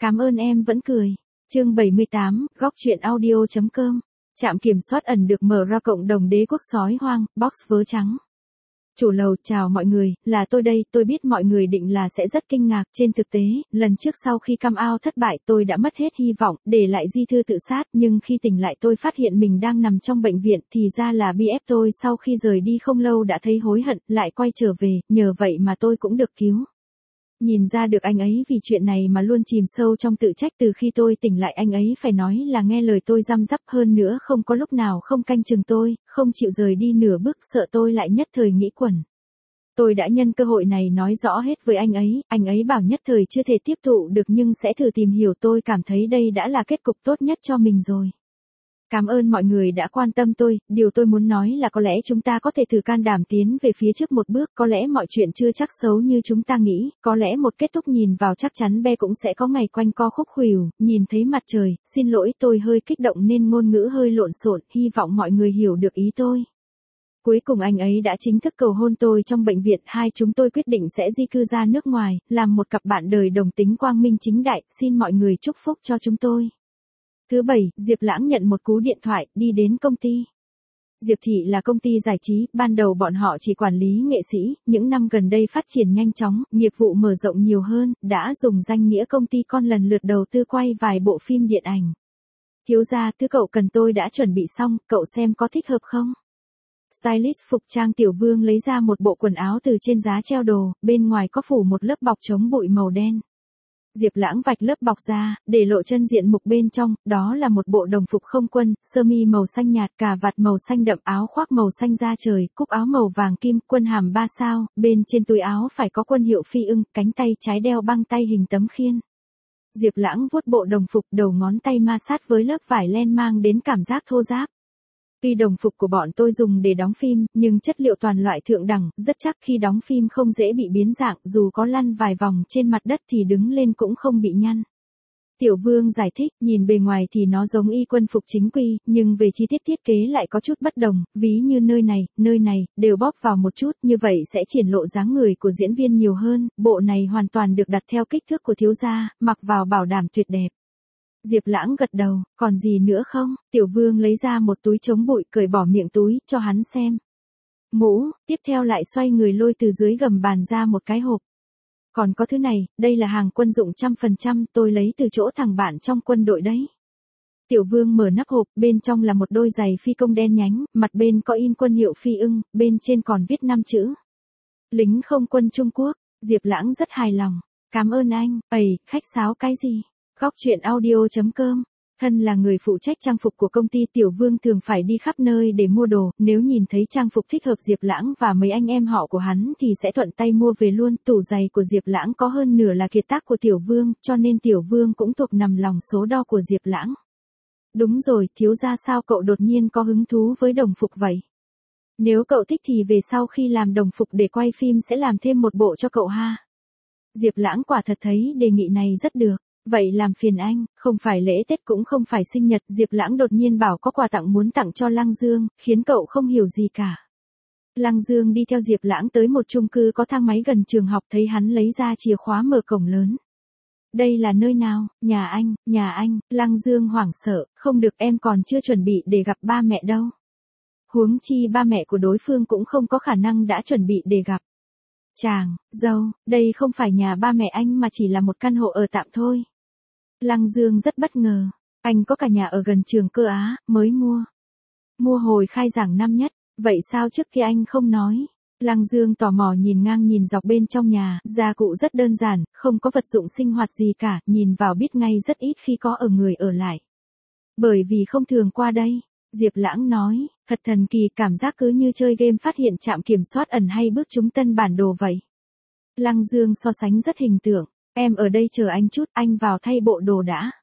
Cảm ơn em vẫn cười. Chương 78, góc truyện audio.com. Trạm kiểm soát ẩn được mở ra cộng đồng đế quốc sói hoang, box vớ trắng. Chủ lầu, chào mọi người, là tôi đây, tôi biết mọi người định là sẽ rất kinh ngạc, trên thực tế, lần trước sau khi come out thất bại tôi đã mất hết hy vọng, để lại di thư tự sát, nhưng khi tỉnh lại tôi phát hiện mình đang nằm trong bệnh viện, thì ra là BF tôi sau khi rời đi không lâu đã thấy hối hận, lại quay trở về, nhờ vậy mà tôi cũng được cứu. Nhìn ra được anh ấy vì chuyện này mà luôn chìm sâu trong tự trách, từ khi tôi tỉnh lại anh ấy phải nói là nghe lời tôi răm rắp, hơn nữa không có lúc nào không canh chừng tôi, không chịu rời đi nửa bước, sợ tôi lại nhất thời nghĩ quẩn. Tôi đã nhân cơ hội này nói rõ hết với anh ấy bảo nhất thời chưa thể tiếp thụ được nhưng sẽ thử tìm hiểu, tôi cảm thấy đây đã là kết cục tốt nhất cho mình rồi. Cảm ơn mọi người đã quan tâm tôi, điều tôi muốn nói là có lẽ chúng ta có thể thử can đảm tiến về phía trước một bước, có lẽ mọi chuyện chưa chắc xấu như chúng ta nghĩ, có lẽ một kết thúc nhìn vào chắc chắn be cũng sẽ có ngày quanh co khúc khuỷu, nhìn thấy mặt trời, xin lỗi tôi hơi kích động nên ngôn ngữ hơi lộn xộn, hy vọng mọi người hiểu được ý tôi. Cuối cùng anh ấy đã chính thức cầu hôn tôi trong bệnh viện, hai chúng tôi quyết định sẽ di cư ra nước ngoài, làm một cặp bạn đời đồng tính quang minh chính đại, xin mọi người chúc phúc cho chúng tôi. Thứ bảy, Diệp Lãng nhận một cú điện thoại, đi đến công ty. Diệp Thị là công ty giải trí, ban đầu bọn họ chỉ quản lý nghệ sĩ, những năm gần đây phát triển nhanh chóng, nghiệp vụ mở rộng nhiều hơn, đã dùng danh nghĩa công ty con lần lượt đầu tư quay vài bộ phim điện ảnh. Thiếu gia, thứ cậu cần tôi đã chuẩn bị xong, cậu xem có thích hợp không? Stylist phục trang Tiểu Vương lấy ra một bộ quần áo từ trên giá treo đồ, bên ngoài có phủ một lớp bọc chống bụi màu đen. Diệp Lãng vạch lớp bọc ra, để lộ chân diện mục bên trong, đó là một bộ đồng phục không quân, sơ mi màu xanh nhạt, cà vạt màu xanh đậm, áo khoác màu xanh da trời, cúc áo màu vàng kim, quân hàm 3 sao, bên trên túi áo phải có quân hiệu phi ưng, cánh tay trái đeo băng tay hình tấm khiên. Diệp Lãng vuốt bộ đồng phục, đầu ngón tay ma sát với lớp vải len mang đến cảm giác thô ráp. Tuy đồng phục của bọn tôi dùng để đóng phim, nhưng chất liệu toàn loại thượng đẳng, rất chắc khi đóng phim không dễ bị biến dạng, dù có lăn vài vòng trên mặt đất thì đứng lên cũng không bị nhăn. Tiểu Vương giải thích, nhìn bề ngoài thì nó giống y quân phục chính quy, nhưng về chi tiết thiết kế lại có chút bất đồng, ví như nơi này, đều bóp vào một chút, như vậy sẽ triển lộ dáng người của diễn viên nhiều hơn, bộ này hoàn toàn được đặt theo kích thước của thiếu gia, mặc vào bảo đảm tuyệt đẹp. Diệp Lãng gật đầu, còn gì nữa không? Tiểu Vương lấy ra một túi chống bụi, cởi bỏ miệng túi, cho hắn xem. Mũ, tiếp theo lại xoay người lôi từ dưới gầm bàn ra một cái hộp. Còn có thứ này, đây là hàng quân dụng 100%, tôi lấy từ chỗ thằng bạn trong quân đội đấy. Tiểu Vương mở nắp hộp, bên trong là một đôi giày phi công đen nhánh, mặt bên có in quân hiệu phi ưng, bên trên còn viết 5 chữ. Lính không quân Trung Quốc. Diệp Lãng rất hài lòng. Cảm ơn anh. Khách sáo cái gì? Góc truyện audio.com. Thân là người phụ trách trang phục của công ty, Tiểu Vương thường phải đi khắp nơi để mua đồ, nếu nhìn thấy trang phục thích hợp Diệp Lãng và mấy anh em họ của hắn thì sẽ thuận tay mua về luôn. Tủ giày của Diệp Lãng có hơn nửa là kiệt tác của Tiểu Vương, cho nên Tiểu Vương cũng thuộc nằm lòng số đo của Diệp Lãng. Đúng rồi, thiếu gia, sao cậu đột nhiên có hứng thú với đồng phục vậy? Nếu cậu thích thì về sau khi làm đồng phục để quay phim sẽ làm thêm một bộ cho cậu ha. Diệp Lãng quả thật thấy đề nghị này rất được. Vậy làm phiền anh, không phải lễ Tết cũng không phải sinh nhật, Diệp Lãng đột nhiên bảo có quà tặng muốn tặng cho Lăng Dương, khiến cậu không hiểu gì cả. Lăng Dương đi theo Diệp Lãng tới một chung cư có thang máy gần trường học, thấy hắn lấy ra chìa khóa mở cổng lớn. Đây là nơi nào? Nhà anh, Lăng Dương hoảng sợ, không được, em còn chưa chuẩn bị để gặp ba mẹ đâu. Huống chi ba mẹ của đối phương cũng không có khả năng đã chuẩn bị để gặp. Chàng, dâu, đây không phải nhà ba mẹ anh mà chỉ là một căn hộ ở tạm thôi. Lăng Dương rất bất ngờ, anh có cả nhà ở gần trường cơ á, mới mua. Mua hồi khai giảng năm nhất, vậy sao trước kia anh không nói? Lăng Dương tò mò nhìn ngang nhìn dọc bên trong nhà, gia cụ rất đơn giản, không có vật dụng sinh hoạt gì cả, nhìn vào biết ngay rất ít khi có ở người ở lại. Bởi vì không thường qua đây. Diệp Lãng nói, thật thần kỳ, cảm giác cứ như chơi game phát hiện trạm kiểm soát ẩn hay bước trúng tân bản đồ vậy. Lăng Dương so sánh rất hình tượng, em ở đây chờ anh chút, anh vào thay bộ đồ đã.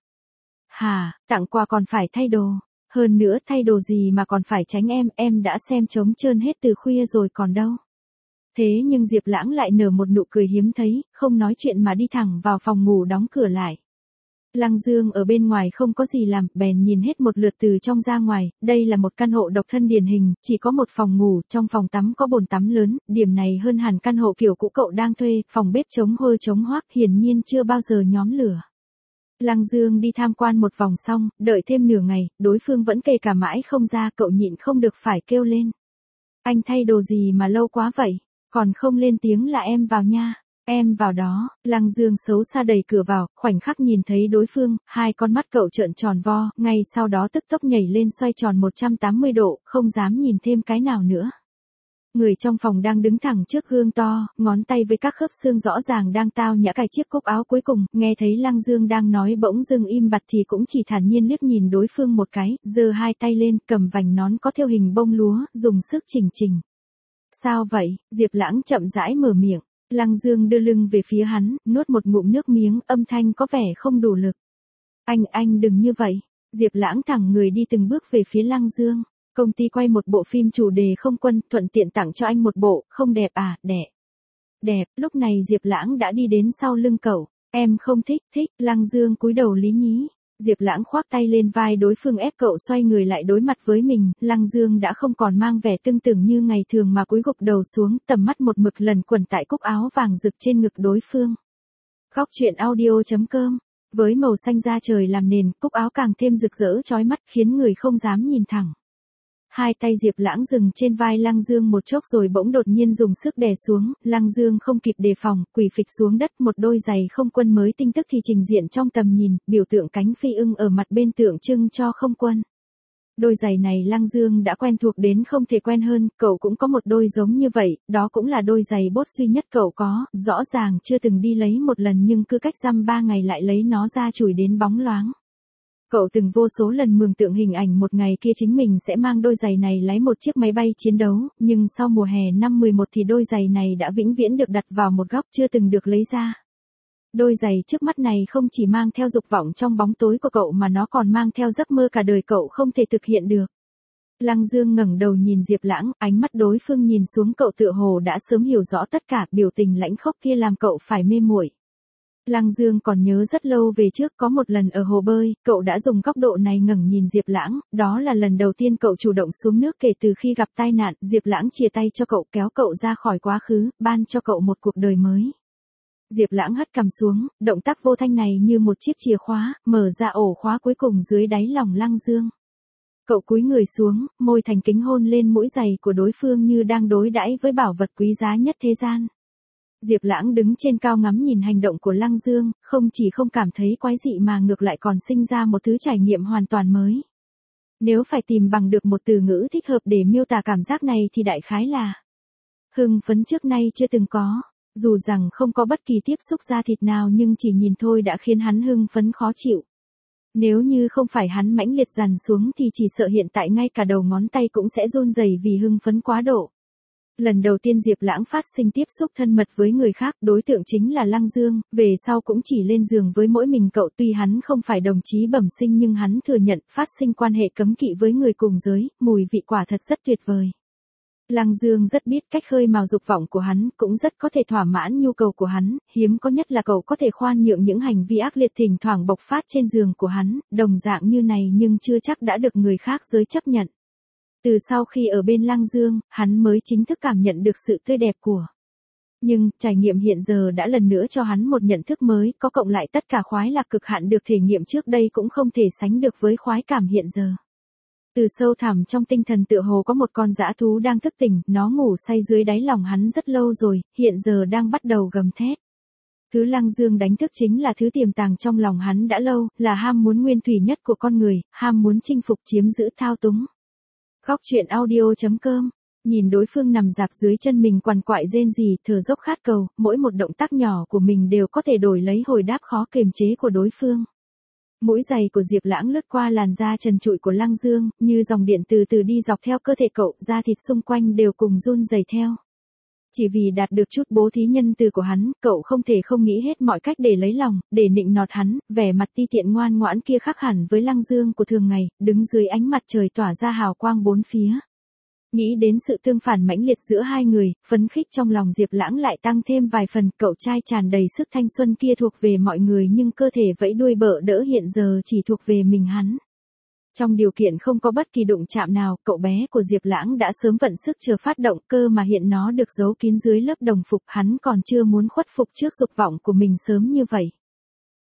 Hà, tặng quà còn phải thay đồ, hơn nữa thay đồ gì mà còn phải tránh em đã xem trống trơn hết từ khuya rồi còn đâu. Thế nhưng Diệp Lãng lại nở một nụ cười hiếm thấy, không nói chuyện mà đi thẳng vào phòng ngủ đóng cửa lại. Lăng Dương ở bên ngoài không có gì làm, bèn nhìn hết một lượt từ trong ra ngoài, đây là một căn hộ độc thân điển hình, chỉ có một phòng ngủ, trong phòng tắm có bồn tắm lớn, điểm này hơn hẳn căn hộ kiểu cũ cậu đang thuê, phòng bếp chống hôi chống hoác, hiển nhiên chưa bao giờ nhóm lửa. Lăng Dương đi tham quan một vòng xong, đợi thêm nửa ngày, đối phương vẫn kề cả mãi không ra, cậu nhịn không được phải kêu lên. Anh thay đồ gì mà lâu quá vậy? Còn không lên tiếng là em vào nha. Em vào đó. Lăng Dương xấu xa đẩy cửa vào, khoảnh khắc nhìn thấy đối phương, hai con mắt cậu trợn tròn vo, ngay sau đó tức tốc nhảy lên xoay tròn 180 độ, không dám nhìn thêm cái nào nữa. Người trong phòng đang đứng thẳng trước gương to, ngón tay với các khớp xương rõ ràng đang tao nhã cài chiếc cúc áo cuối cùng, nghe thấy Lăng Dương đang nói bỗng dưng im bặt thì cũng chỉ thản nhiên liếc nhìn đối phương một cái, giơ hai tay lên, cầm vành nón có thêu hình bông lúa, dùng sức chỉnh chỉnh. Sao vậy? Diệp Lãng chậm rãi mở miệng. Lăng Dương đưa lưng về phía hắn, nuốt một ngụm nước miếng, âm thanh có vẻ không đủ lực. Anh đừng như vậy. Diệp Lãng thẳng người đi từng bước về phía Lăng Dương. Công ty quay một bộ phim chủ đề không quân, thuận tiện tặng cho anh một bộ, không đẹp à? Đẹp. Lúc này Diệp Lãng đã đi đến sau lưng cậu. Em không thích. Lăng Dương cúi đầu lý nhí. Diệp Lãng khoác tay lên vai đối phương ép cậu xoay người lại đối mặt với mình, Lăng Dương đã không còn mang vẻ tưng tửng như ngày thường mà cúi gục đầu xuống, tầm mắt một mực lần quẩn tại cúc áo vàng rực trên ngực đối phương. Góc truyện audio.com. Với màu xanh da trời làm nền, cúc áo càng thêm rực rỡ chói mắt khiến người không dám nhìn thẳng. Hai tay Diệp Lãng dừng trên vai Lăng Dương một chốc rồi bỗng đột nhiên dùng sức đè xuống, Lăng Dương không kịp đề phòng, quỳ phịch xuống đất, một đôi giày không quân mới tinh tức thì trình diện trong tầm nhìn, biểu tượng cánh phi ưng ở mặt bên tượng trưng cho không quân. Đôi giày này Lăng Dương đã quen thuộc đến không thể quen hơn, cậu cũng có một đôi giống như vậy, đó cũng là đôi giày bốt duy nhất cậu có, rõ ràng chưa từng đi lấy một lần nhưng cứ cách dăm 3 ngày lại lấy nó ra chùi đến bóng loáng. Cậu từng vô số lần mường tượng hình ảnh một ngày kia chính mình sẽ mang đôi giày này lái một chiếc máy bay chiến đấu, nhưng sau mùa hè năm 11 thì đôi giày này đã vĩnh viễn được đặt vào một góc chưa từng được lấy ra. Đôi giày trước mắt này không chỉ mang theo dục vọng trong bóng tối của cậu mà nó còn mang theo giấc mơ cả đời cậu không thể thực hiện được. Lăng Dương ngẩng đầu nhìn Diệp Lãng, ánh mắt đối phương nhìn xuống cậu tựa hồ đã sớm hiểu rõ tất cả, biểu tình lãnh khốc kia làm cậu phải mê muội. Lăng Dương còn nhớ rất lâu về trước có một lần ở hồ bơi, cậu đã dùng góc độ này ngẩng nhìn Diệp Lãng, đó là lần đầu tiên cậu chủ động xuống nước kể từ khi gặp tai nạn, Diệp Lãng chìa tay cho cậu kéo cậu ra khỏi quá khứ, ban cho cậu một cuộc đời mới. Diệp Lãng hất cằm xuống, động tác vô thanh này như một chiếc chìa khóa, mở ra ổ khóa cuối cùng dưới đáy lòng Lăng Dương. Cậu cúi người xuống, môi thành kính hôn lên mũi giày của đối phương như đang đối đãi với bảo vật quý giá nhất thế gian. Diệp Lãng đứng trên cao ngắm nhìn hành động của Lăng Dương, không chỉ không cảm thấy quái dị mà ngược lại còn sinh ra một thứ trải nghiệm hoàn toàn mới. Nếu phải tìm bằng được một từ ngữ thích hợp để miêu tả cảm giác này thì đại khái là hưng phấn trước nay chưa từng có. Dù rằng không có bất kỳ tiếp xúc da thịt nào nhưng chỉ nhìn thôi đã khiến hắn hưng phấn khó chịu. Nếu như không phải hắn mãnh liệt dằn xuống thì chỉ sợ hiện tại ngay cả đầu ngón tay cũng sẽ run rẩy vì hưng phấn quá độ. Lần đầu tiên Diệp Lãng phát sinh tiếp xúc thân mật với người khác, đối tượng chính là Lăng Dương, về sau cũng chỉ lên giường với mỗi mình cậu, tuy hắn không phải đồng chí bẩm sinh nhưng hắn thừa nhận phát sinh quan hệ cấm kỵ với người cùng giới, mùi vị quả thật rất tuyệt vời. Lăng Dương rất biết cách khơi mào dục vọng của hắn, cũng rất có thể thỏa mãn nhu cầu của hắn, hiếm có nhất là cậu có thể khoan nhượng những hành vi ác liệt thỉnh thoảng bộc phát trên giường của hắn, đồng dạng như này nhưng chưa chắc đã được người khác giới chấp nhận. Từ sau khi ở bên Lăng Dương, hắn mới chính thức cảm nhận được sự tươi đẹp của. Nhưng, trải nghiệm hiện giờ đã lần nữa cho hắn một nhận thức mới, có cộng lại tất cả khoái lạc cực hạn được thể nghiệm trước đây cũng không thể sánh được với khoái cảm hiện giờ. Từ sâu thẳm trong tinh thần tựa hồ có một con dã thú đang thức tỉnh, nó ngủ say dưới đáy lòng hắn rất lâu rồi, hiện giờ đang bắt đầu gầm thét. Thứ Lăng Dương đánh thức chính là thứ tiềm tàng trong lòng hắn đã lâu, là ham muốn nguyên thủy nhất của con người, ham muốn chinh phục chiếm giữ thao túng. Góc truyện audio.com. Nhìn đối phương nằm rạp dưới chân mình quằn quại rên rỉ, thở dốc khát cầu, mỗi một động tác nhỏ của mình đều có thể đổi lấy hồi đáp khó kiềm chế của đối phương. Mũi giày của Diệp Lãng lướt qua làn da trần trụi của Lăng Dương, như dòng điện từ từ đi dọc theo cơ thể cậu, da thịt xung quanh đều cùng run rẩy theo. Chỉ vì đạt được chút bố thí nhân từ của hắn, cậu không thể không nghĩ hết mọi cách để lấy lòng, để nịnh nọt hắn, vẻ mặt ti tiện ngoan ngoãn kia khác hẳn với Lăng Dương của thường ngày, đứng dưới ánh mặt trời tỏa ra hào quang bốn phía. Nghĩ đến sự tương phản mãnh liệt giữa hai người, phấn khích trong lòng Diệp Lãng lại tăng thêm vài phần, cậu trai tràn đầy sức thanh xuân kia thuộc về mọi người nhưng cơ thể vẫy đuôi bợ đỡ hiện giờ chỉ thuộc về mình hắn. Trong điều kiện không có bất kỳ đụng chạm nào, cậu bé của Diệp Lãng đã sớm vận sức chờ phát động, cơ mà hiện nó được giấu kín dưới lớp đồng phục, hắn còn chưa muốn khuất phục trước dục vọng của mình sớm như vậy.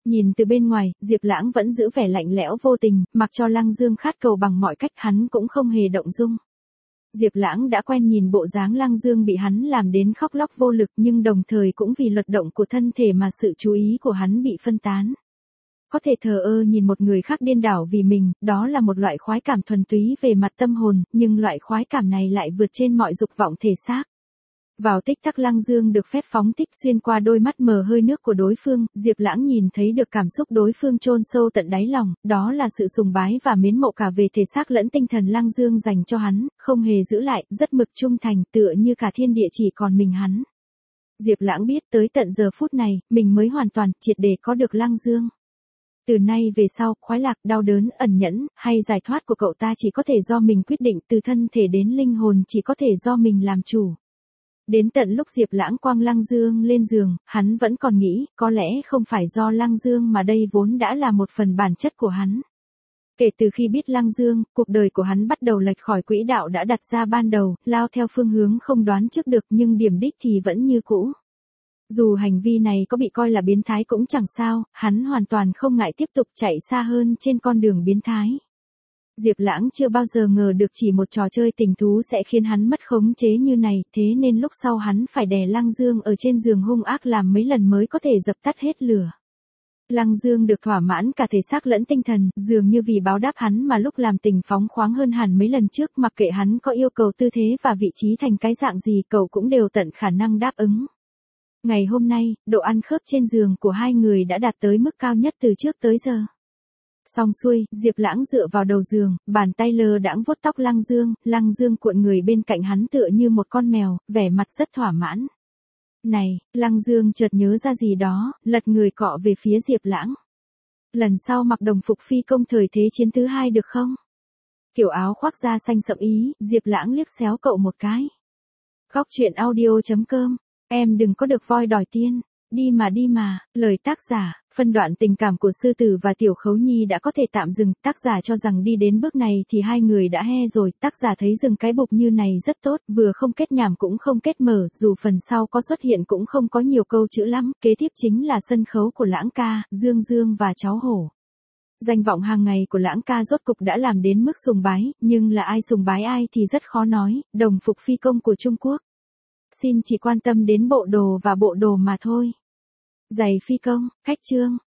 Nhìn từ bên ngoài, Diệp Lãng vẫn giữ vẻ lạnh lẽo vô tình, mặc cho Lăng Dương khát cầu bằng mọi cách hắn cũng không hề động dung. Diệp Lãng đã quen nhìn bộ dáng Lăng Dương bị hắn làm đến khóc lóc vô lực nhưng đồng thời cũng vì luật động của thân thể mà sự chú ý của hắn bị phân tán. Có thể thờ ơ nhìn một người khác điên đảo vì mình, đó là một loại khoái cảm thuần túy về mặt tâm hồn, nhưng loại khoái cảm này lại vượt trên mọi dục vọng thể xác. Vào tích tắc Lăng Dương được phép phóng thích xuyên qua đôi mắt mờ hơi nước của đối phương, Diệp Lãng nhìn thấy được cảm xúc đối phương chôn sâu tận đáy lòng, đó là sự sùng bái và mến mộ cả về thể xác lẫn tinh thần Lăng Dương dành cho hắn, không hề giữ lại, rất mực trung thành, tựa như cả thiên địa chỉ còn mình hắn. Diệp Lãng biết tới tận giờ phút này, mình mới hoàn toàn, triệt để có được Lăng Dương. Từ nay về sau, khoái lạc, đau đớn, ẩn nhẫn, hay giải thoát của cậu ta chỉ có thể do mình quyết định, từ thân thể đến linh hồn chỉ có thể do mình làm chủ. Đến tận lúc Diệp Lãng quăng Lăng Dương lên giường, hắn vẫn còn nghĩ, có lẽ không phải do Lăng Dương mà đây vốn đã là một phần bản chất của hắn. Kể từ khi biết Lăng Dương, cuộc đời của hắn bắt đầu lệch khỏi quỹ đạo đã đặt ra ban đầu, lao theo phương hướng không đoán trước được nhưng điểm đích thì vẫn như cũ. Dù hành vi này có bị coi là biến thái cũng chẳng sao, hắn hoàn toàn không ngại tiếp tục chạy xa hơn trên con đường biến thái. Diệp Lãng chưa bao giờ ngờ được chỉ một trò chơi tình thú sẽ khiến hắn mất khống chế như này, thế nên lúc sau hắn phải đè Lăng Dương ở trên giường hung ác làm mấy lần mới có thể dập tắt hết lửa. Lăng Dương được thỏa mãn cả thể xác lẫn tinh thần, dường như vì báo đáp hắn mà lúc làm tình phóng khoáng hơn hẳn mấy lần trước, mặc kệ hắn có yêu cầu tư thế và vị trí thành cái dạng gì, cậu cũng đều tận khả năng đáp ứng. Ngày hôm nay, độ ăn khớp trên giường của hai người đã đạt tới mức cao nhất từ trước tới giờ. Xong xuôi, Diệp Lãng dựa vào đầu giường, bàn tay lơ đãng vuốt tóc Lăng Dương cuộn người bên cạnh hắn tựa như một con mèo, vẻ mặt rất thỏa mãn. Này, Lăng Dương chợt nhớ ra gì đó, lật người cọ về phía Diệp Lãng. Lần sau mặc đồng phục phi công thời Thế chiến thứ 2 được không? Kiểu áo khoác da xanh sậm ý, Diệp Lãng liếc xéo cậu một cái. Góc truyện audio.com, em đừng có được voi đòi tiên. Đi mà, lời tác giả, phân đoạn tình cảm của sư tử và tiểu khấu nhi đã có thể tạm dừng, tác giả cho rằng đi đến bước này thì hai người đã he rồi, tác giả thấy dừng cái bục như này rất tốt, vừa không kết nhảm cũng không kết mở, dù phần sau có xuất hiện cũng không có nhiều câu chữ lắm, kế tiếp chính là sân khấu của Lãng ca, Dương và cháu hổ. Danh vọng hàng ngày của Lãng ca rốt cục đã làm đến mức sùng bái, nhưng là ai sùng bái ai thì rất khó nói, đồng phục phi công của Trung Quốc. Xin chỉ quan tâm đến bộ đồ và bộ đồ mà thôi. Giày phi công, khách trương,